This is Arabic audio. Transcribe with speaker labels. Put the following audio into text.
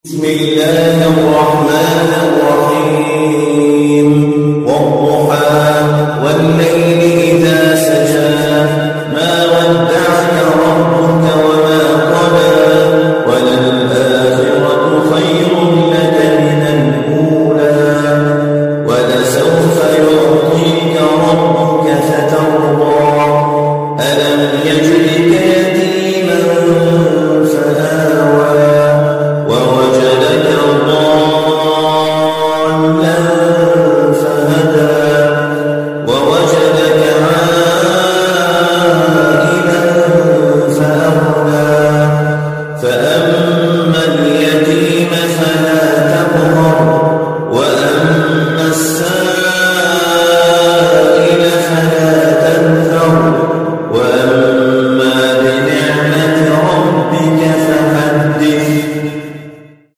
Speaker 1: بسم الله الرحمن الرحيم والضحى والليل إذا سجى ما ودعك ربك وما قلى وللآخرة خير